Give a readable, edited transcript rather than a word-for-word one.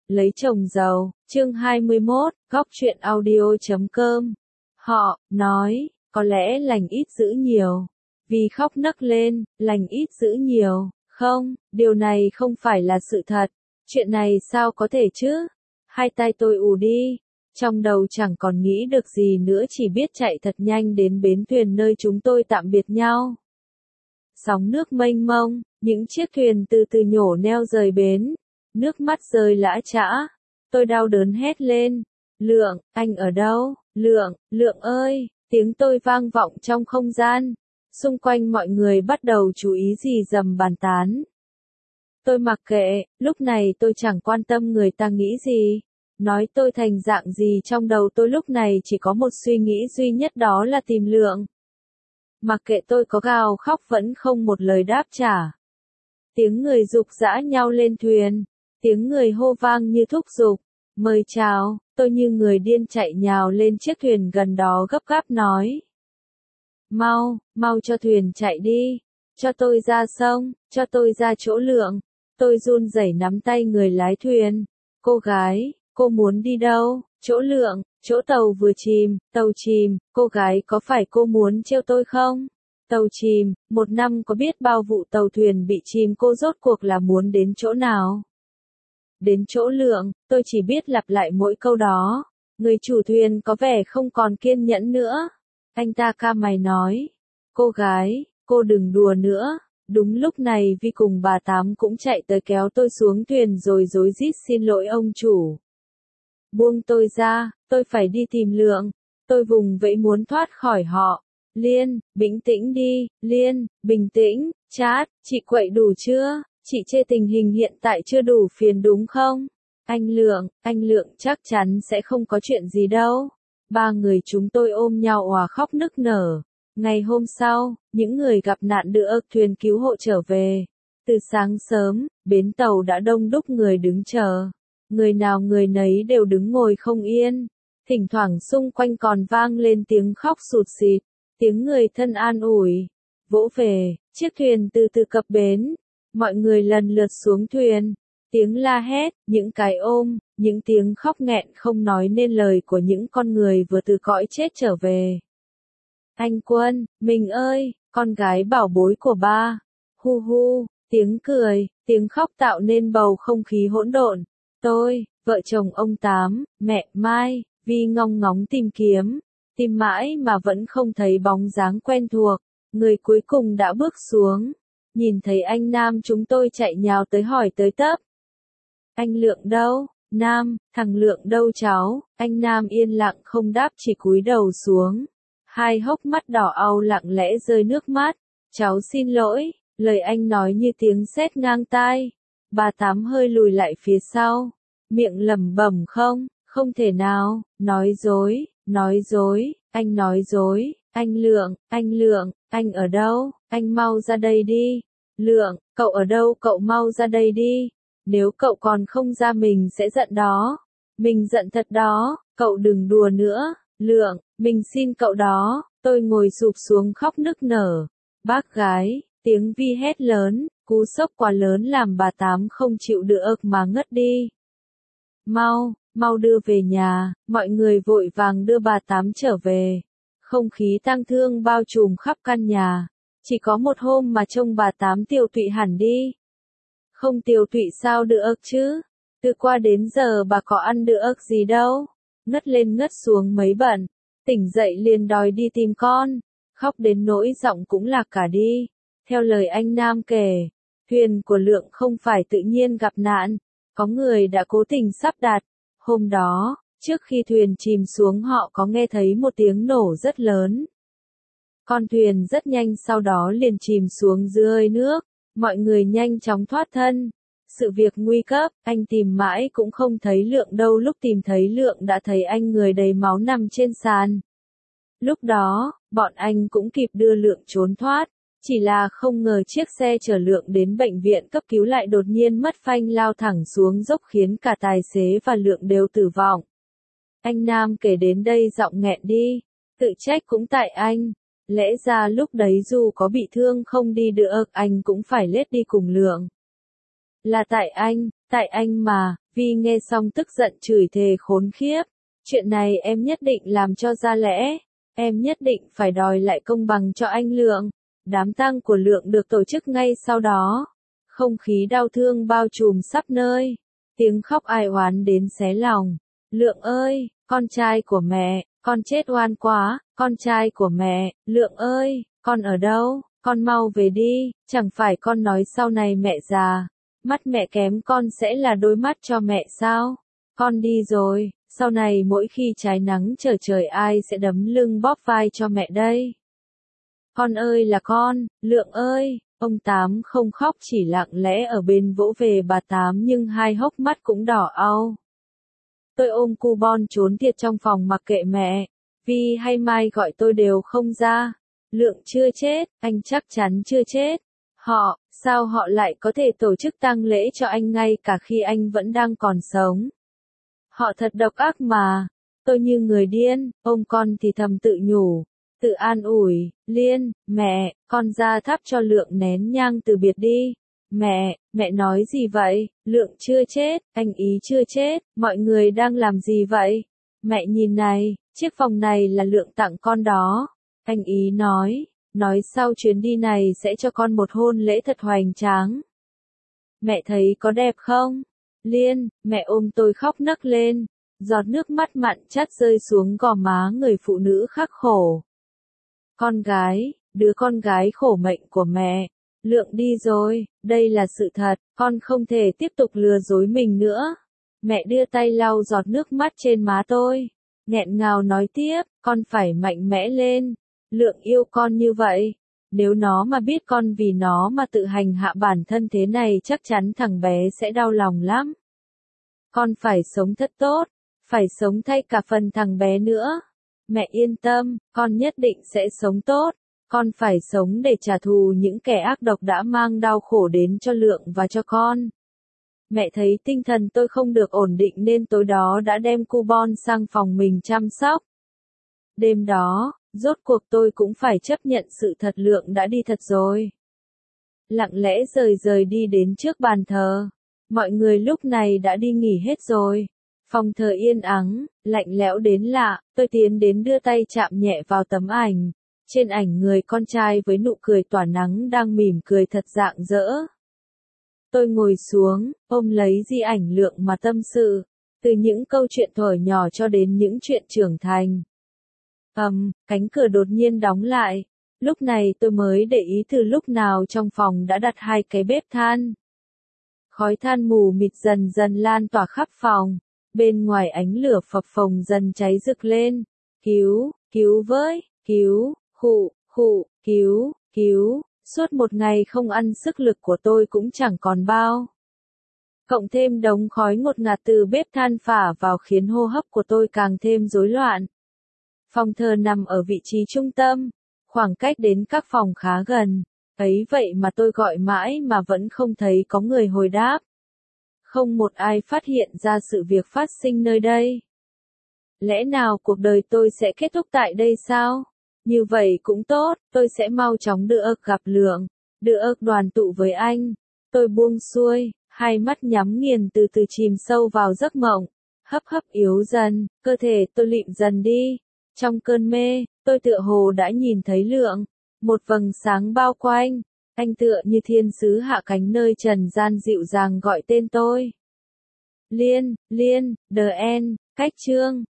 lấy chồng giàu, chương 21, góc truyện audio.com. Họ nói, có lẽ lành ít dữ nhiều. Vì khóc nấc lên, lành ít dữ nhiều. Không, điều này không phải là sự thật. Chuyện này sao có thể chứ? Hai tay tôi ù đi. Trong đầu chẳng còn nghĩ được gì nữa, chỉ biết chạy thật nhanh đến bến thuyền nơi chúng tôi tạm biệt nhau. Sóng nước mênh mông, những chiếc thuyền từ từ nhổ neo rời bến. Nước mắt rơi lã chã. Tôi đau đớn hét lên. Lượng, anh ở đâu? Lượng, Lượng ơi! Tiếng tôi vang vọng trong không gian. Xung quanh mọi người bắt đầu chú ý rì rầm bàn tán. Tôi mặc kệ, lúc này tôi chẳng quan tâm người ta nghĩ gì. Nói tôi thành dạng gì, trong đầu tôi lúc này chỉ có một suy nghĩ duy nhất, đó là tìm Lượng. Mặc kệ tôi có gào khóc vẫn không một lời đáp trả. Tiếng người giục giã nhau lên thuyền. Tiếng người hô vang như thúc giục. Mời chào, tôi như người điên chạy nhào lên chiếc thuyền gần đó gấp gáp nói. Mau, mau cho thuyền chạy đi. Cho tôi ra sông, cho tôi ra chỗ Lượng. Tôi run rẩy nắm tay người lái thuyền. Cô gái, cô muốn đi đâu? Chỗ Lượng, chỗ tàu vừa chìm, tàu chìm. Cô gái, có phải cô muốn trêu tôi không? Tàu chìm, 1 năm có biết bao vụ tàu thuyền bị chìm, cô rốt cuộc là muốn đến chỗ nào? Đến chỗ Lượng, tôi chỉ biết lặp lại mỗi câu đó. Người chủ thuyền có vẻ không còn kiên nhẫn nữa. Anh ta cau mày nói. Cô gái, cô đừng đùa nữa. Đúng lúc này Vi cùng bà Tám cũng chạy tới kéo tôi xuống thuyền rồi rối rít xin lỗi ông chủ. Buông tôi ra, tôi phải đi tìm Lượng. Tôi vùng vẫy muốn thoát khỏi họ. Liên, bình tĩnh đi, Liên, bình tĩnh. Chát, chị quậy đủ chưa? Chị chê tình hình hiện tại chưa đủ phiền đúng không? Anh Lượng chắc chắn sẽ không có chuyện gì đâu. 3 người chúng tôi ôm nhau òa khóc nức nở. Ngày hôm sau, những người gặp nạn đưa thuyền cứu hộ trở về. Từ sáng sớm, bến tàu đã đông đúc người đứng chờ. Người nào người nấy đều đứng ngồi không yên. Thỉnh thoảng xung quanh còn vang lên tiếng khóc sụt sịt, tiếng người thân an ủi. Vỗ về, chiếc thuyền từ từ cập bến. Mọi người lần lượt xuống thuyền. Tiếng la hét, những cái ôm, những tiếng khóc nghẹn không nói nên lời của những con người vừa từ cõi chết trở về. Anh Quân, mình ơi, con gái bảo bối của ba. Hu hu, tiếng cười, tiếng khóc tạo nên bầu không khí hỗn độn. Tôi, vợ chồng ông Tám, mẹ Mai, Vi ngong ngóng tìm kiếm. Tìm mãi mà vẫn không thấy bóng dáng quen thuộc. Người cuối cùng đã bước xuống. Nhìn thấy anh Nam chúng tôi chạy nhào tới hỏi tới tấp. Anh Lượng đâu? Nam, thằng Lượng đâu cháu? Anh Nam yên lặng không đáp, chỉ cúi đầu xuống. Hai hốc mắt đỏ au lặng lẽ rơi nước mắt. Cháu xin lỗi, lời anh nói như tiếng sét ngang tai. Bà Tám hơi lùi lại phía sau. Miệng lẩm bẩm không thể nào, nói dối, anh nói dối. Anh Lượng, anh ở đâu? Anh mau ra đây đi. Lượng, cậu ở đâu? Cậu mau ra đây đi. Nếu cậu còn không ra mình sẽ giận đó. Mình giận thật đó, cậu đừng đùa nữa. Lượng, mình xin cậu đó. Tôi ngồi sụp xuống khóc nức nở. Bác gái, tiếng Vi hét lớn, cú sốc quá lớn làm bà Tám không chịu được mà ngất đi. Mau đưa về nhà. Mọi người vội vàng đưa bà Tám trở về. Không khí tang thương bao trùm khắp căn nhà. Chỉ có một hôm mà trông bà Tám tiều tụy hẳn đi. Không tiều tụy sao được chứ? Từ qua đến giờ bà có ăn được gì đâu. Ngất lên ngất xuống mấy bận. Tỉnh dậy liền đòi đi tìm con. Khóc đến nỗi giọng cũng lạc cả đi. Theo lời anh Nam kể, thuyền của Lượng không phải tự nhiên gặp nạn. Có người đã cố tình sắp đặt. Hôm đó, trước khi thuyền chìm xuống họ có nghe thấy một tiếng nổ rất lớn. Con thuyền rất nhanh sau đó liền chìm xuống dưới nước. Mọi người nhanh chóng thoát thân. Sự việc nguy cấp, anh tìm mãi cũng không thấy Lượng đâu. Lúc tìm thấy Lượng đã thấy anh người đầy máu nằm trên sàn. Lúc đó, bọn anh cũng kịp đưa Lượng trốn thoát. Chỉ là không ngờ chiếc xe chở Lượng đến bệnh viện cấp cứu lại đột nhiên mất phanh lao thẳng xuống dốc khiến cả tài xế và Lượng đều tử vong. Anh Nam kể đến đây giọng nghẹn đi. Tự trách cũng tại anh. Lẽ ra lúc đấy dù có bị thương không đi được, anh cũng phải lết đi cùng Lượng. Là tại anh, Tại anh mà, Vi nghe xong tức giận chửi thề khốn khiếp. Chuyện này em nhất định làm cho ra lẽ. Em nhất định phải đòi lại công bằng cho anh Lượng. Đám tang của Lượng được tổ chức ngay sau đó. Không khí đau thương bao trùm khắp nơi. Tiếng khóc ai oán đến xé lòng. Lượng ơi, con trai của mẹ, con chết oan quá, con trai của mẹ, Lượng ơi, con ở đâu, con mau về đi, chẳng phải con nói sau này mẹ già, mắt mẹ kém con sẽ là đôi mắt cho mẹ sao? Con đi rồi, sau này mỗi khi trái nắng trở trời ai sẽ đấm lưng bóp vai cho mẹ đây? Con ơi là con, Lượng ơi, ông Tám không khóc chỉ lặng lẽ ở bên vỗ về bà Tám nhưng hai hốc mắt cũng đỏ au. Tôi ôm cu bon trốn tiệt trong phòng mặc kệ mẹ, Vi hay Mai gọi tôi đều không ra. Lượng chưa chết, anh chắc chắn chưa chết. Sao họ lại có thể tổ chức tang lễ cho anh ngay cả khi anh vẫn đang còn sống? Họ thật độc ác mà. Tôi như người điên, ôm con thì thầm tự nhủ, tự an ủi, Liên, mẹ, con ra thắp cho Lượng nén nhang từ biệt đi. Mẹ nói gì vậy? Lượng chưa chết, anh ý chưa chết, mọi người đang làm gì vậy? Mẹ nhìn này, chiếc vòng này là Lượng tặng con đó. Anh ý nói sau chuyến đi này sẽ cho con một hôn lễ thật hoành tráng. Mẹ thấy có đẹp không? Liên, mẹ ôm tôi khóc nấc lên, giọt nước mắt mặn chát rơi xuống gò má người phụ nữ khắc khổ. Con gái, đứa con gái khổ mệnh của mẹ. Lượng đi rồi, đây là sự thật, con không thể tiếp tục lừa dối mình nữa. Mẹ đưa tay lau giọt nước mắt trên má tôi, nghẹn ngào nói tiếp, con phải mạnh mẽ lên. Lượng yêu con như vậy, nếu nó mà biết con vì nó mà tự hành hạ bản thân thế này chắc chắn thằng bé sẽ đau lòng lắm. Con phải sống thật tốt, phải sống thay cả phần thằng bé nữa. Mẹ yên tâm, con nhất định sẽ sống tốt. Con phải sống để trả thù những kẻ ác độc đã mang đau khổ đến cho Lượng và cho con. Mẹ thấy tinh thần tôi không được ổn định nên tối đó đã đem cu bon sang phòng mình chăm sóc. Đêm đó, rốt cuộc tôi cũng phải chấp nhận sự thật Lượng đã đi thật rồi. Lặng lẽ rời đi đến trước bàn thờ. Mọi người lúc này đã đi nghỉ hết rồi. Phòng thờ yên ắng, lạnh lẽo đến lạ, tôi tiến đến đưa tay chạm nhẹ vào tấm ảnh. Trên ảnh người con trai với nụ cười tỏa nắng đang mỉm cười thật rạng rỡ. Tôi ngồi xuống, ôm lấy di ảnh Lượng mà tâm sự, từ những câu chuyện thuở nhỏ cho đến những chuyện trưởng thành. Cánh cửa đột nhiên đóng lại. Lúc này tôi mới để ý từ lúc nào trong phòng đã đặt hai cái bếp than. Khói than mù mịt dần dần lan tỏa khắp phòng. Bên ngoài ánh lửa phập phồng dần cháy rực lên. Cứu với, cứu, cứu. Suốt một ngày không ăn sức lực của tôi cũng chẳng còn bao. Cộng thêm đống khói ngột ngạt từ bếp than phả vào khiến hô hấp của tôi càng thêm rối loạn. Phòng thờ nằm ở vị trí trung tâm, khoảng cách đến các phòng khá gần. Ấy vậy mà tôi gọi mãi mà vẫn không thấy có người hồi đáp. Không một ai phát hiện ra sự việc phát sinh nơi đây. Lẽ nào cuộc đời tôi sẽ kết thúc tại đây sao? Như vậy cũng tốt, tôi sẽ mau chóng đưa gặp Lượng, đưa đoàn tụ với anh. Tôi buông xuôi, hai mắt nhắm nghiền từ từ chìm sâu vào giấc mộng. Hấp yếu dần, cơ thể tôi lịm dần đi. Trong cơn mê, tôi tựa hồ đã nhìn thấy Lượng, một vầng sáng bao quanh. Anh tựa như thiên sứ hạ cánh nơi trần gian dịu dàng gọi tên tôi. Liên, The End, cách chương.